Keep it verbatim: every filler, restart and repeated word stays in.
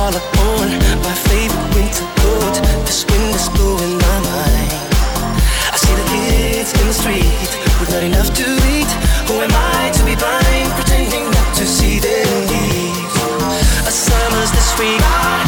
collar on my favorite winter coat. This wind is blowing my mind. I see the kids in the street with not enough to eat. Who am I to be blind, pretending not to see their needs? A summer's this sweet.